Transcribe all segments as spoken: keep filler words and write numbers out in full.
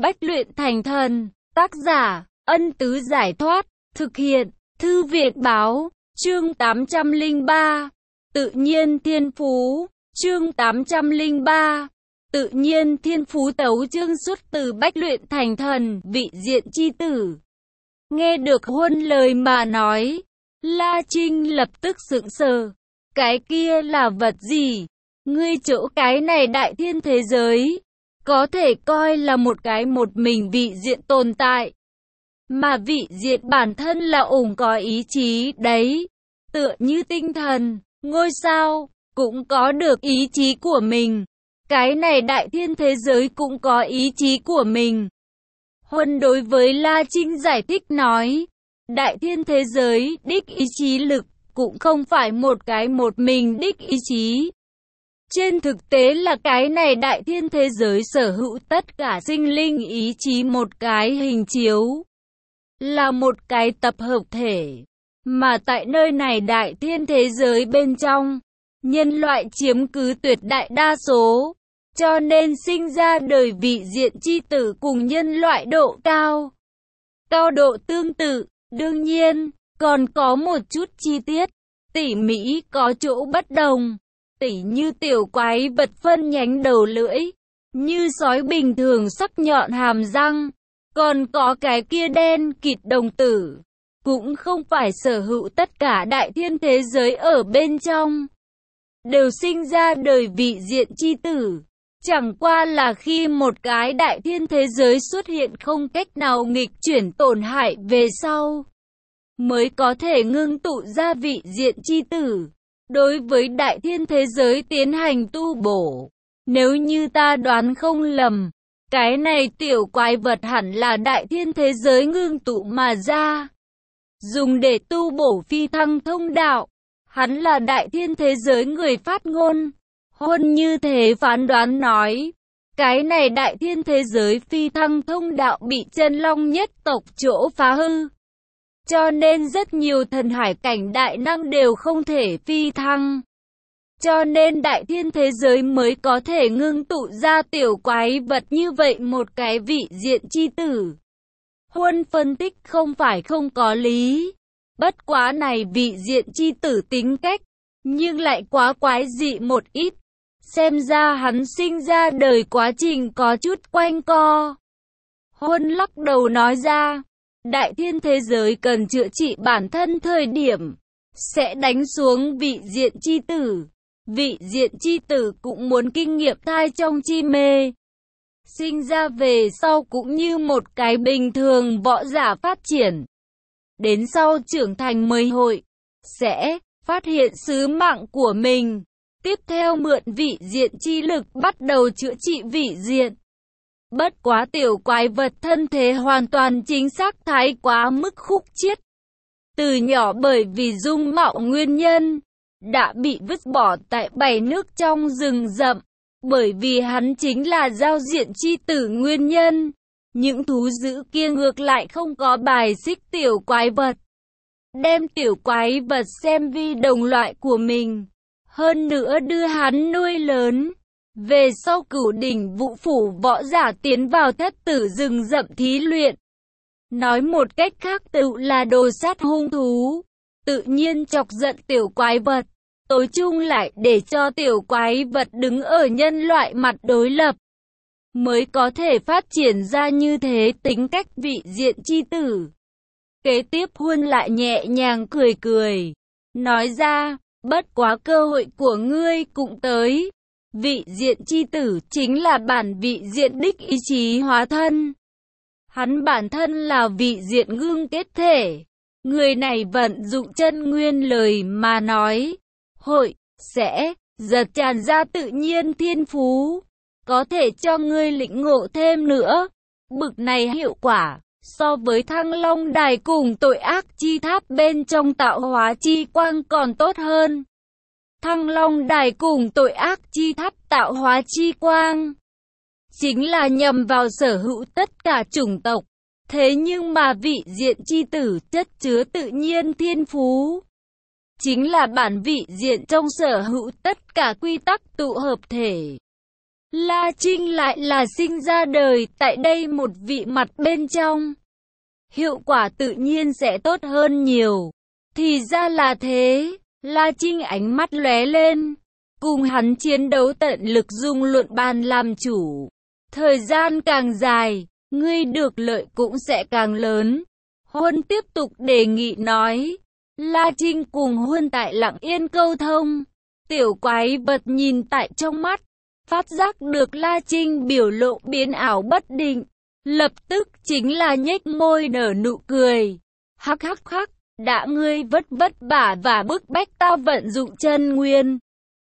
Bách luyện thành thần. Tác giả, Ân Tứ Giải Thoát. Thực hiện, Thư Việt Báo. Chương tám trăm lẻ ba. Tự nhiên thiên phú. Chương tám trăm lẻ ba. Tự nhiên thiên phú tấu chương xuất từ Bách luyện thành thần, vị diện chi tử. Nghe được Huân lời mà nói, La Trinh lập tức sững sờ. Cái kia là vật gì? Ngươi chỗ cái này đại thiên thế giới, có thể coi là một cái một mình vị diện tồn tại. Mà vị diện bản thân là ủng có ý chí đấy. Tựa như tinh thần, ngôi sao, cũng có được ý chí của mình. Cái này đại thiên thế giới cũng có ý chí của mình. Huân đối với La Trinh giải thích nói, đại thiên thế giới đích ý chí lực cũng không phải một cái một mình đích ý chí. Trên thực tế là cái này đại thiên thế giới sở hữu tất cả sinh linh ý chí một cái hình chiếu, là một cái tập hợp thể. Mà tại nơi này đại thiên thế giới bên trong, nhân loại chiếm cứ tuyệt đại đa số, cho nên sinh ra đời vị diện chi tử cùng nhân loại độ cao. Cao độ tương tự, đương nhiên, còn có một chút chi tiết, tỉ mỉ có chỗ bất đồng. Tỉ như tiểu quái vật phân nhánh đầu lưỡi, như sói bình thường sắc nhọn hàm răng, còn có cái kia đen kịt đồng tử, cũng không phải sở hữu tất cả đại thiên thế giới ở bên trong, đều sinh ra đời vị diện chi tử. Chẳng qua là khi một cái đại thiên thế giới xuất hiện không cách nào nghịch chuyển tổn hại về sau, mới có thể ngưng tụ ra vị diện chi tử. Đối với đại thiên thế giới tiến hành tu bổ. Nếu như ta đoán không lầm, cái này tiểu quái vật hẳn là đại thiên thế giới ngưng tụ mà ra, dùng để tu bổ phi thăng thông đạo. Hắn là đại thiên thế giới người phát ngôn. Huân như thế phán đoán nói, cái này đại thiên thế giới phi thăng thông đạo bị chân long nhất tộc chỗ phá hư. Cho nên rất nhiều thần hải cảnh đại năng đều không thể phi thăng. Cho nên đại thiên thế giới mới có thể ngưng tụ ra tiểu quái vật như vậy một cái vị diện chi tử. Huân phân tích không phải không có lý. Bất quá này vị diện chi tử tính cách, nhưng lại quá quái dị một ít. Xem ra hắn sinh ra đời quá trình có chút quanh co. Huân lắc đầu nói ra, đại thiên thế giới cần chữa trị bản thân thời điểm, sẽ đánh xuống vị diện chi tử. Vị diện chi tử cũng muốn kinh nghiệm thai trong chi mê. Sinh ra về sau cũng như một cái bình thường võ giả phát triển. Đến sau trưởng thành mới hội, sẽ phát hiện sứ mạng của mình. Tiếp theo mượn vị diện chi lực bắt đầu chữa trị vị diện. Bất quá tiểu quái vật thân thế hoàn toàn chính xác thái quá mức khúc chiết. Từ nhỏ bởi vì dung mạo nguyên nhân, đã bị vứt bỏ tại bảy nước trong rừng rậm. Bởi vì hắn chính là giao diện chi tử nguyên nhân. Những thú dữ kia ngược lại không có bài xích tiểu quái vật. Đem tiểu quái vật xem vi đồng loại của mình. Hơn nữa đưa hắn nuôi lớn. Về sau cửu đỉnh vũ phủ võ giả tiến vào thất tử rừng rậm thí luyện. Nói một cách khác tự là đồ sát hung thú. Tự nhiên chọc giận tiểu quái vật. Tối chung lại để cho tiểu quái vật đứng ở nhân loại mặt đối lập. Mới có thể phát triển ra như thế tính cách vị diện chi tử. Kế tiếp Huân lại nhẹ nhàng cười cười. Nói ra, bất quá cơ hội của ngươi cũng tới. Vị diện chi tử chính là bản vị diện đích ý chí hóa thân. Hắn bản thân là vị diện ngưng kết thể. Người này vận dụng chân nguyên lời mà nói. Hội, sẽ, giật tràn ra tự nhiên thiên phú. Có thể cho ngươi lĩnh ngộ thêm nữa. Bực này hiệu quả, so với Thăng Long Đài cùng tội ác chi tháp bên trong tạo hóa chi quang còn tốt hơn. Thăng Long Đài cùng tội ác chi tháp tạo hóa chi quang, chính là nhằm vào sở hữu tất cả chủng tộc. Thế nhưng mà vị diện chi tử chất chứa tự nhiên thiên phú, chính là bản vị diện trong sở hữu tất cả quy tắc tụ hợp thể. La Trinh lại là sinh ra đời tại đây một vị mặt bên trong. Hiệu quả tự nhiên sẽ tốt hơn nhiều. Thì ra là thế, La Trinh ánh mắt lóe lên. Cùng hắn chiến đấu tận lực dùng luận bàn làm chủ. Thời gian càng dài, ngươi được lợi cũng sẽ càng lớn. Huân tiếp tục đề nghị nói. La Trinh cùng Huân tại lặng yên câu thông. Tiểu quái vật nhìn tại trong mắt. Phát giác được La Trinh biểu lộ biến ảo bất định. Lập tức chính là nhếch môi nở nụ cười. Hắc hắc hắc, đã ngươi vất vất vả và bức bách ta vận dụng chân nguyên.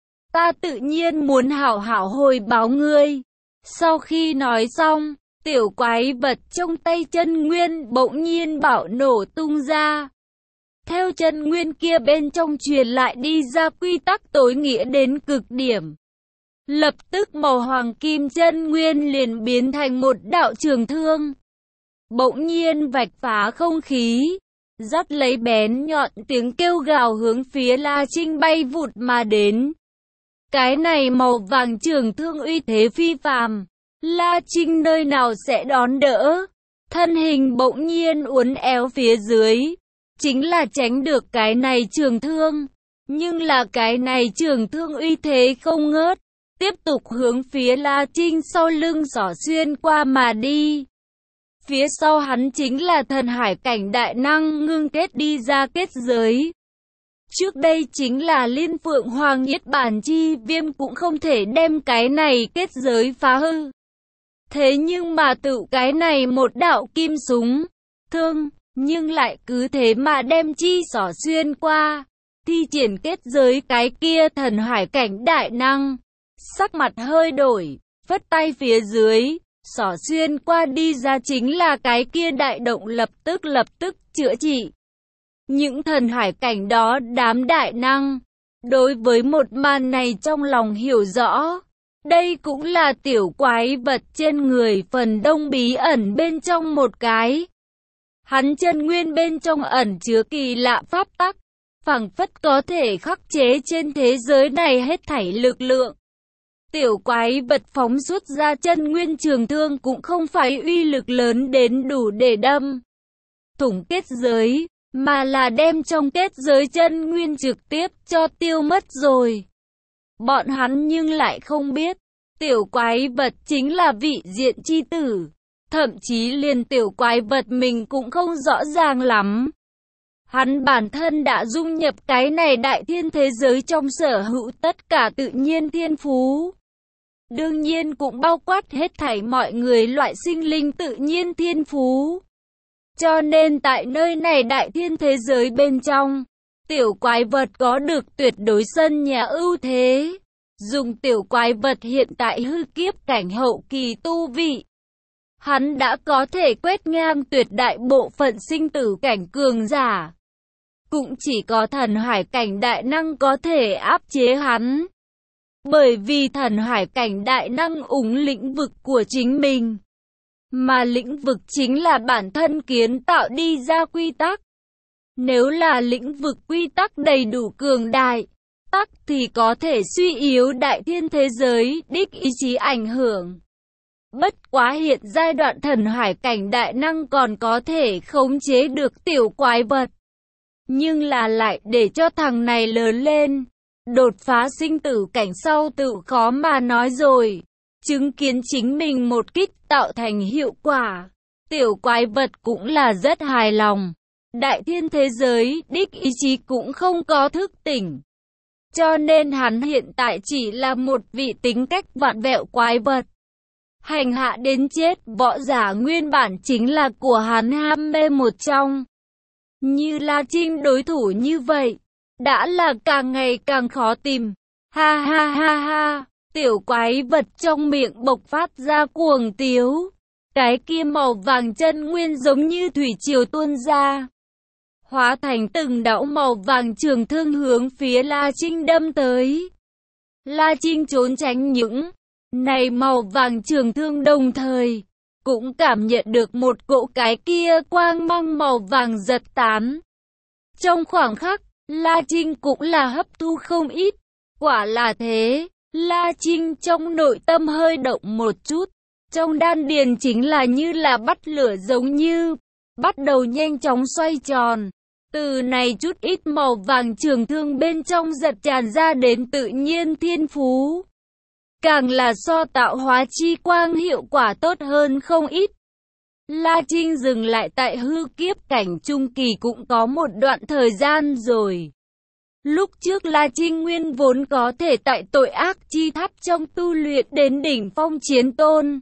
Ta tự nhiên muốn hảo hảo hồi báo ngươi. Sau khi nói xong, tiểu quái vật trong tay chân nguyên bỗng nhiên bạo nổ tung ra. Theo chân nguyên kia bên trong truyền lại đi ra quy tắc tối nghĩa đến cực điểm. Lập tức màu hoàng kim chân nguyên liền biến thành một đạo trường thương. Bỗng nhiên vạch phá không khí. Dắt lấy bén nhọn tiếng kêu gào hướng phía La Trinh bay vụt mà đến. Cái này màu vàng trường thương uy thế phi phàm. La Trinh nơi nào sẽ đón đỡ. Thân hình bỗng nhiên uốn éo phía dưới. Chính là tránh được cái này trường thương. Nhưng là cái này trường thương uy thế không ngớt. Tiếp tục hướng phía La Trinh sau lưng xỏ xuyên qua mà đi. Phía sau hắn chính là thần hải cảnh đại năng ngưng kết đi ra kết giới. Trước đây chính là Liên Phượng Hoàng Niết Bàn Chi Viêm cũng không thể đem cái này kết giới phá hư. Thế nhưng mà tự cái này một đạo kim súng, thương, nhưng lại cứ thế mà đem chi xỏ xuyên qua, thi triển kết giới cái kia thần hải cảnh đại năng. Sắc mặt hơi đổi, phất tay phía dưới, xỏ xuyên qua đi ra chính là cái kia đại động lập tức lập tức chữa trị. Những thần hải cảnh đó đám đại năng, đối với một màn này trong lòng hiểu rõ. Đây cũng là tiểu quái vật trên người phần đông bí ẩn bên trong một cái. Hắn chân nguyên bên trong ẩn chứa kỳ lạ pháp tắc, phảng phất có thể khắc chế trên thế giới này hết thảy lực lượng. Tiểu quái vật phóng xuất ra chân nguyên trường thương cũng không phải uy lực lớn đến đủ để đâm thủng kết giới, mà là đem trong kết giới chân nguyên trực tiếp cho tiêu mất rồi. Bọn hắn nhưng lại không biết, tiểu quái vật chính là vị diện chi tử, thậm chí liền tiểu quái vật mình cũng không rõ ràng lắm. Hắn bản thân đã dung nhập cái này đại thiên thế giới trong sở hữu tất cả tự nhiên thiên phú. Đương nhiên cũng bao quát hết thảy mọi người loại sinh linh tự nhiên thiên phú. Cho nên tại nơi này đại thiên thế giới bên trong, tiểu quái vật có được tuyệt đối sân nhà ưu thế. Dùng tiểu quái vật hiện tại hư kiếp cảnh hậu kỳ tu vị, hắn đã có thể quét ngang tuyệt đại bộ phận sinh tử cảnh cường giả. Cũng chỉ có thần hải cảnh đại năng có thể áp chế hắn. Bởi vì thần hải cảnh đại năng ủng lĩnh vực của chính mình. Mà lĩnh vực chính là bản thân kiến tạo đi ra quy tắc. Nếu là lĩnh vực quy tắc đầy đủ cường đại, tắc thì có thể suy yếu đại thiên thế giới, đích ý chí ảnh hưởng. Bất quá hiện giai đoạn thần hải cảnh đại năng còn có thể khống chế được tiểu quái vật. Nhưng là lại để cho thằng này lớn lên, đột phá sinh tử cảnh sau tự khó mà nói rồi. Chứng kiến chính mình một kích tạo thành hiệu quả, tiểu quái vật cũng là rất hài lòng. Đại thiên thế giới, đích ý chí cũng không có thức tỉnh. Cho nên hắn hiện tại chỉ là một vị tính cách vặn vẹo quái vật. Hành hạ đến chết, võ giả nguyên bản chính là của hắn ham mê một trong. Như La Trinh đối thủ như vậy, đã là càng ngày càng khó tìm. Ha ha ha ha, tiểu quái vật trong miệng bộc phát ra cuồng tiếu. Cái kia màu vàng chân nguyên giống như thủy triều tuôn ra, hóa thành từng đạo màu vàng trường thương hướng phía La Trinh đâm tới. La Trinh trốn tránh những này màu vàng trường thương, đồng thời cũng cảm nhận được một cỗ cái kia quang mang màu vàng giật tán. Trong khoảng khắc, La Trinh cũng là hấp thu không ít. Quả là thế, La Trinh trong nội tâm hơi động một chút. Trong đan điền chính là như là bắt lửa giống như, bắt đầu nhanh chóng xoay tròn. Từ này chút ít màu vàng trường thương bên trong giật tràn ra đến tự nhiên thiên phú. Càng là so tạo hóa chi quang hiệu quả tốt hơn không ít. La Trinh dừng lại tại hư kiếp cảnh trung kỳ cũng có một đoạn thời gian rồi. Lúc trước La Trinh nguyên vốn có thể tại tội ác chi tháp trong tu luyện đến đỉnh phong chiến tôn.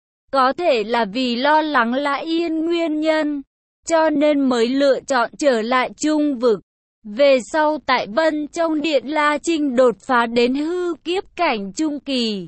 Có thể là vì lo lắng La Yên nguyên nhân, cho nên mới lựa chọn trở lại trung vực. Về sau tại Vân trong điện La Trinh đột phá đến hư kiếp cảnh trung kỳ.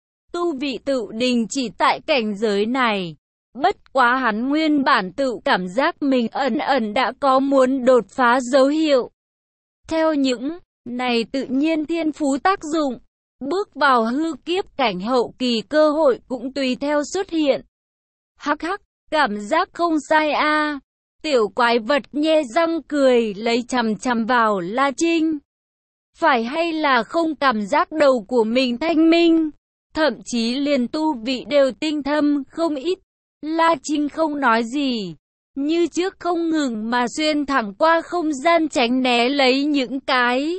Tu vị tự đình chỉ tại cảnh giới này. Bất quá hắn nguyên bản tự cảm giác mình ẩn ẩn đã có muốn đột phá dấu hiệu. Theo những này tự nhiên thiên phú tác dụng, bước vào hư kiếp cảnh hậu kỳ cơ hội cũng tùy theo xuất hiện. Hắc hắc, cảm giác không sai a. À. Tiểu quái vật nhe răng cười lấy chằm chằm vào La Trinh. Phải hay là không cảm giác đầu của mình thanh minh, thậm chí liền tu vị đều tinh thâm không ít. La Trinh không nói gì, như trước không ngừng mà xuyên thẳng qua không gian tránh né lấy những cái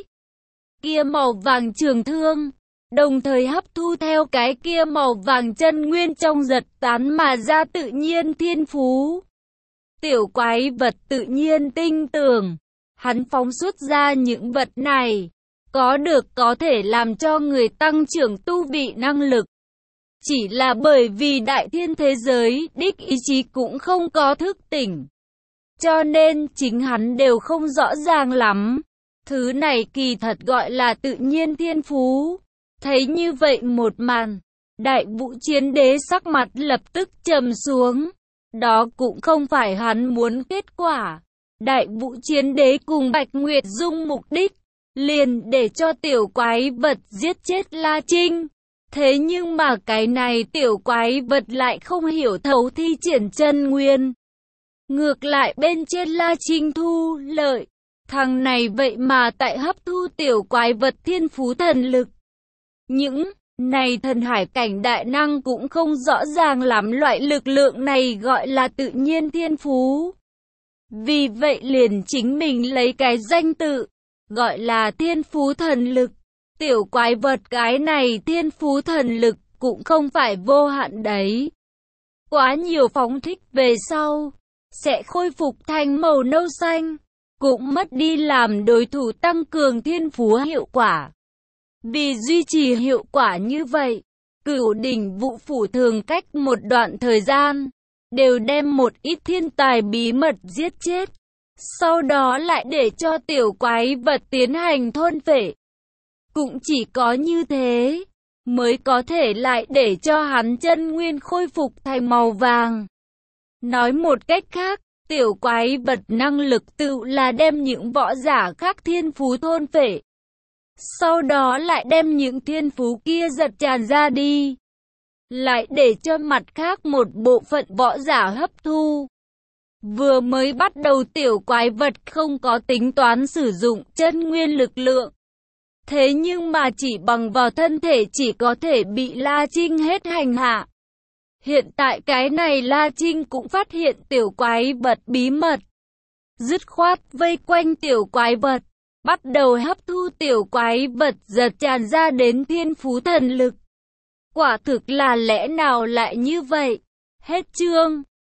kia màu vàng trường thương, đồng thời hấp thu theo cái kia màu vàng chân nguyên trong giật tán mà ra tự nhiên thiên phú. Tiểu quái vật tự nhiên tinh tường, hắn phóng xuất ra những vật này, có được có thể làm cho người tăng trưởng tu vị năng lực. Chỉ là bởi vì đại thiên thế giới đích ý chí cũng không có thức tỉnh, cho nên chính hắn đều không rõ ràng lắm. Thứ này kỳ thật gọi là tự nhiên thiên phú. Thấy như vậy một màn, Đại Vũ Chiến Đế sắc mặt lập tức trầm xuống. Đó cũng không phải hắn muốn kết quả. Đại Vũ Chiến Đế cùng Bạch Nguyệt Dung mục đích liền để cho tiểu quái vật giết chết La Trinh. Thế nhưng mà cái này tiểu quái vật lại không hiểu thấu thi triển chân nguyên. Ngược lại bên trên La Trinh thu lợi. Thằng này vậy mà tại hấp thu tiểu quái vật thiên phú thần lực. Những này thần hải cảnh đại năng cũng không rõ ràng lắm loại lực lượng này gọi là tự nhiên thiên phú. Vì vậy liền chính mình lấy cái danh tự, gọi là thiên phú thần lực. Tiểu quái vật cái này thiên phú thần lực cũng không phải vô hạn đấy. Quá nhiều phóng thích về sau, sẽ khôi phục thành màu nâu xanh, cũng mất đi làm đối thủ tăng cường thiên phú hiệu quả. Vì duy trì hiệu quả như vậy, Cửu Đỉnh Vũ Phủ thường cách một đoạn thời gian, đều đem một ít thiên tài bí mật giết chết. Sau đó lại để cho tiểu quái vật tiến hành thôn phệ. Cũng chỉ có như thế, mới có thể lại để cho hắn chân nguyên khôi phục thành màu vàng. Nói một cách khác, tiểu quái vật năng lực tự là đem những võ giả khác thiên phú thôn phệ. Sau đó lại đem những thiên phú kia giật tràn ra đi. Lại để cho mặt khác một bộ phận võ giả hấp thu. Vừa mới bắt đầu tiểu quái vật không có tính toán sử dụng chân nguyên lực lượng. Thế nhưng mà chỉ bằng vào thân thể chỉ có thể bị La Trinh hết hành hạ. Hiện tại cái này La Trinh cũng phát hiện tiểu quái vật bí mật. Dứt khoát vây quanh tiểu quái vật, bắt đầu hấp thu tiểu quái vật giật tràn ra đến thiên phú thần lực. Quả thực là lẽ nào lại như vậy? Hết chương.